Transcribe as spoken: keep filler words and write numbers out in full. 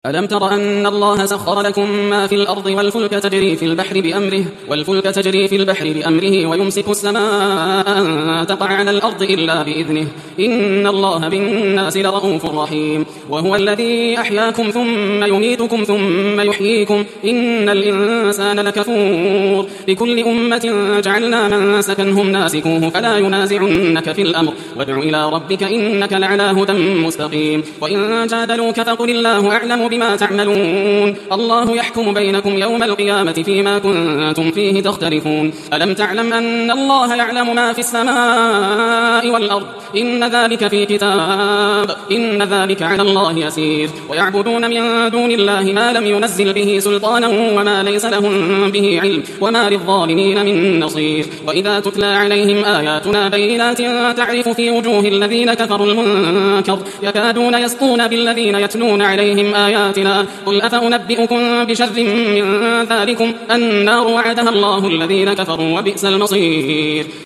ألم تر أن الله سخر لكم ما في الأرض والفلك تجري في البحر بأمره والفلك تجري في البحر بأمره ويمسك السماء أن تقع على الأرض إلا بإذنه إن الله بالناس لرؤوف رحيم وهو الذي أحياكم ثم يميتكم ثم يحييكم إن الإنسان لكفور لكل أمة جعلنا من سكنهم ناسكوه فلا ينازعنك في الأمر وادع إلى ربك إنك لعلى هدى مستقيم وإن جادلوك فقل الله أعلم بما تعملون الله يحكم بينكم يوم القيامة فيما كنتم فيه تختلفون ألم تعلم أن الله يعلم ما في السماء والأرض إن ذلك في كتاب إن ذلك على الله يسير ويعبدون من دون الله ما لم ينزل به سلطانا وما ليس لهم به علم وما للظالمين من نصير وإذا تتلى عليهم آياتنا بينات تعرف في وجوه الذين كفروا المنكر يكادون يسطون بالذين يتلون عليهم آياتنا قل أفأنبئكم بشر من ذلكم النار وعدها الله الذين كفروا وبئس المصير